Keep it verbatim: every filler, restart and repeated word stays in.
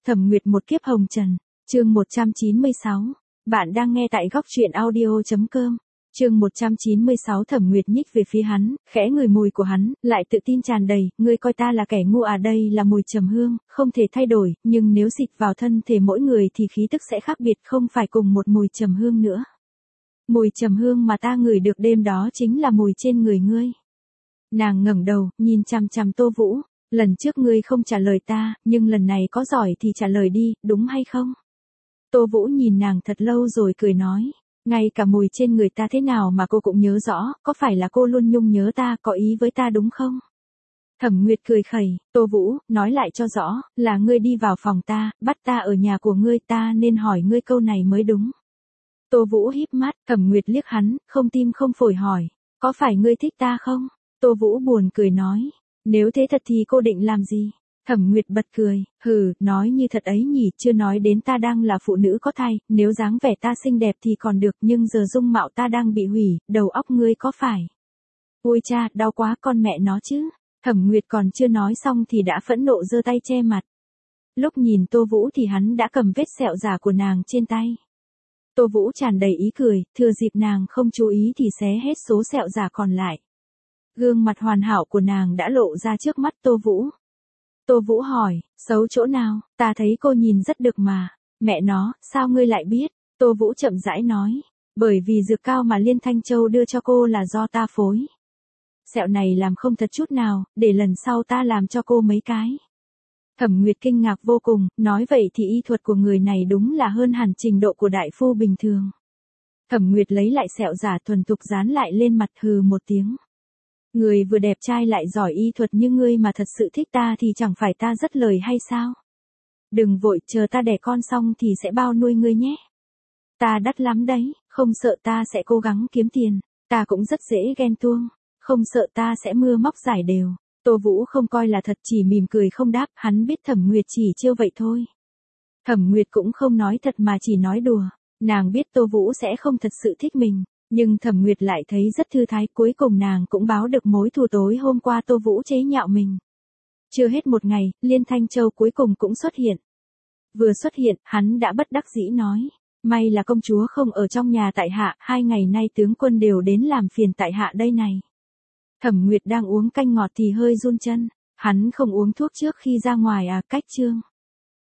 Thẩm Nguyệt một kiếp hồng trần, chương một trăm chín mươi sáu. Bạn đang nghe tại góc truyện audio chấm com. Chương một trăm chín mươi sáu. Thẩm Nguyệt nhích về phía hắn, khẽ ngửi mùi của hắn, lại tự tin tràn đầy, ngươi coi ta là kẻ ngu à? Đây là mùi trầm hương, không thể thay đổi, nhưng nếu xịt vào thân thể mỗi người thì khí tức sẽ khác biệt, không phải cùng một mùi trầm hương nữa. Mùi trầm hương mà ta ngửi được đêm đó chính là mùi trên người ngươi. Nàng ngẩng đầu, nhìn chằm chằm Tô Vũ, lần trước ngươi không trả lời ta, nhưng lần này có giỏi thì trả lời đi, đúng hay không? Tô Vũ nhìn nàng thật lâu rồi cười nói, ngay cả mùi trên người ta thế nào mà cô cũng nhớ rõ, có phải là cô luôn nhung nhớ ta, có ý với ta đúng không? Thẩm Nguyệt cười khẩy, Tô Vũ, nói lại cho rõ, là ngươi đi vào phòng ta, bắt ta ở nhà của ngươi, ta nên hỏi ngươi câu này mới đúng. Tô Vũ híp mắt, Thẩm Nguyệt liếc hắn, không tim không phổi hỏi, có phải ngươi thích ta không? Tô Vũ buồn cười nói, nếu thế thật thì cô định làm gì? Thẩm Nguyệt bật cười, hừ, nói như thật ấy nhỉ, chưa nói đến ta đang là phụ nữ có thai, nếu dáng vẻ ta xinh đẹp thì còn được, nhưng giờ dung mạo ta đang bị hủy, đầu óc ngươi có phải? Ôi cha, đau quá con mẹ nó chứ. Thẩm Nguyệt còn chưa nói xong thì đã phẫn nộ giơ tay che mặt. Lúc nhìn Tô Vũ thì hắn đã cầm vết sẹo giả của nàng trên tay. Tô Vũ tràn đầy ý cười, thừa dịp nàng không chú ý thì xé hết số sẹo giả còn lại. Gương mặt hoàn hảo của nàng đã lộ ra trước mắt Tô Vũ. Tô Vũ hỏi, xấu chỗ nào, ta thấy cô nhìn rất được mà. Mẹ nó, sao ngươi lại biết? Tô Vũ chậm rãi nói, bởi vì dược cao mà Liên Thanh Châu đưa cho cô là do ta phối. Sẹo này làm không thật chút nào, để lần sau ta làm cho cô mấy cái. Thẩm Nguyệt kinh ngạc vô cùng, nói vậy thì y thuật của người này đúng là hơn hẳn trình độ của đại phu bình thường. Thẩm Nguyệt lấy lại sẹo giả thuần thục dán lại lên mặt, hừ một tiếng. Người vừa đẹp trai lại giỏi y thuật như ngươi mà thật sự thích ta thì chẳng phải ta rất lời hay sao? Đừng vội, chờ ta đẻ con xong thì sẽ bao nuôi ngươi nhé. Ta đắt lắm đấy, không sợ ta sẽ cố gắng kiếm tiền, ta cũng rất dễ ghen tuông, không sợ ta sẽ mưa móc giải đều. Tô Vũ không coi là thật, chỉ mỉm cười không đáp, hắn biết Thẩm Nguyệt chỉ trêu vậy thôi. Thẩm Nguyệt cũng không nói thật mà chỉ nói đùa, nàng biết Tô Vũ sẽ không thật sự thích mình. Nhưng Thẩm Nguyệt lại thấy rất thư thái, cuối cùng nàng cũng báo được mối thù tối hôm qua Tô Vũ chế nhạo mình. Chưa hết một ngày, Liên Thanh Châu cuối cùng cũng xuất hiện. Vừa xuất hiện, hắn đã bất đắc dĩ nói, may là công chúa không ở trong nhà tại hạ, hai ngày nay tướng quân đều đến làm phiền tại hạ đây này. Thẩm Nguyệt đang uống canh ngọt thì hơi run chân, hắn không uống thuốc trước khi ra ngoài à, cách chương.